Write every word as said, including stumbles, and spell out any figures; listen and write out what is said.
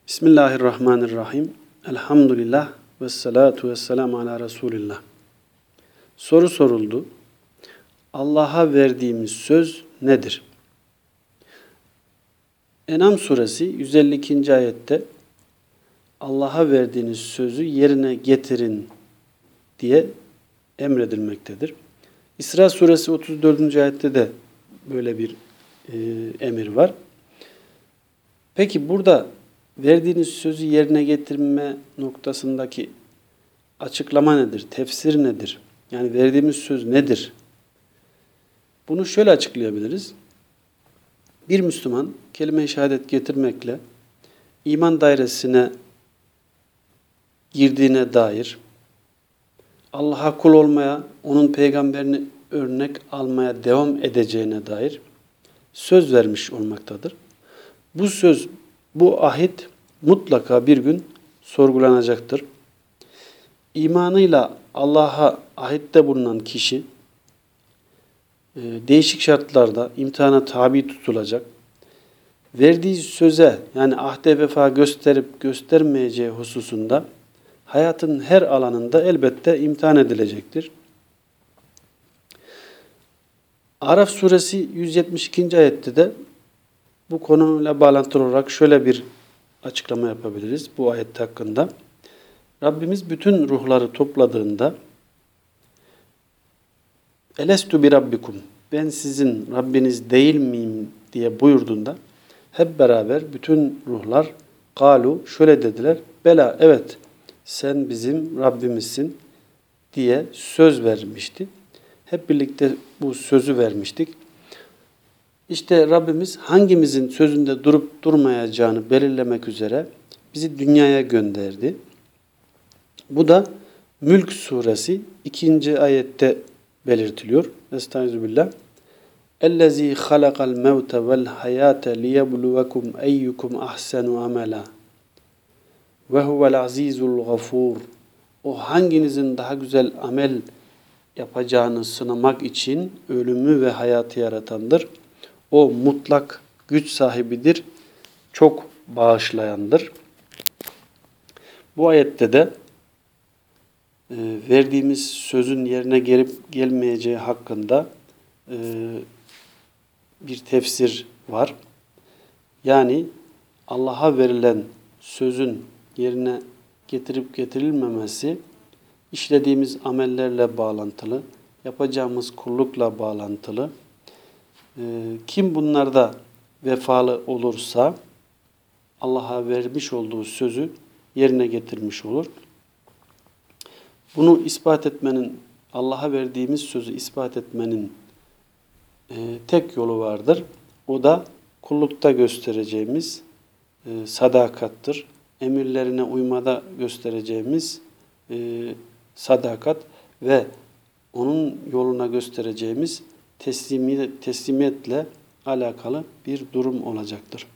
Bismillahirrahmanirrahim. Elhamdülillah ve salatu ve selamu ala Resulillah. Soru soruldu. Allah'a verdiğimiz söz nedir? En'am suresi yüz elli ikinci ayette Allah'a verdiğiniz sözü yerine getirin diye emredilmektedir. İsra suresi otuz dördüncü ayette de böyle bir e, emir var. Peki burada verdiğiniz sözü yerine getirme noktasındaki açıklama nedir? Tefsir nedir? Yani verdiğimiz söz nedir? Bunu şöyle açıklayabiliriz. Bir Müslüman kelime-i şehadet getirmekle iman dairesine girdiğine dair, Allah'a kul olmaya, onun peygamberini örnek almaya devam edeceğine dair söz vermiş olmaktadır. Bu söz, bu ahit mutlaka bir gün sorgulanacaktır. İmanıyla Allah'a ahitte bulunan kişi değişik şartlarda imtihana tabi tutulacak. Verdiği söze yani ahde vefa gösterip göstermeyeceği hususunda hayatın her alanında elbette imtihan edilecektir. Araf suresi yüz yetmiş ikinci ayette de bu konuyla bağlantılı olarak şöyle bir açıklama yapabiliriz bu ayet hakkında. Rabbimiz bütün ruhları topladığında Elestu bi rabbikum, ben sizin Rabbiniz değil miyim diye buyurduğunda hep beraber bütün ruhlar kalu şöyle dediler. Bela, evet sen bizim Rabbimizsin diye söz vermişti. Hep birlikte bu sözü vermiştik. İşte Rabbimiz hangimizin sözünde durup durmayacağını belirlemek üzere bizi dünyaya gönderdi. Bu da Mülk suresi ikinci ayette belirtiliyor. Estağfirullah. Ellezî halakal mevte vel hayâte liyebluvekum eyyukum ahsenu amela ve huvel azîzul gafûr. O hanginizin daha güzel amel yapacağını sınamak için ölümü ve hayatı yaratandır. O mutlak güç sahibidir, çok bağışlayandır. Bu ayette de e, verdiğimiz sözün yerine gelip gelmeyeceği hakkında e, bir tefsir var. Yani Allah'a verilen sözün yerine getirip getirilmemesi işlediğimiz amellerle bağlantılı, yapacağımız kullukla bağlantılı. Kim bunlarda vefalı olursa Allah'a vermiş olduğu sözü yerine getirmiş olur. Bunu ispat etmenin, Allah'a verdiğimiz sözü ispat etmenin e, tek yolu vardır. O da kullukta göstereceğimiz e, sadakattır. Emirlerine uymada göstereceğimiz e, sadakat ve onun yoluna göstereceğimiz teslimiyetle alakalı bir durum olacaktır.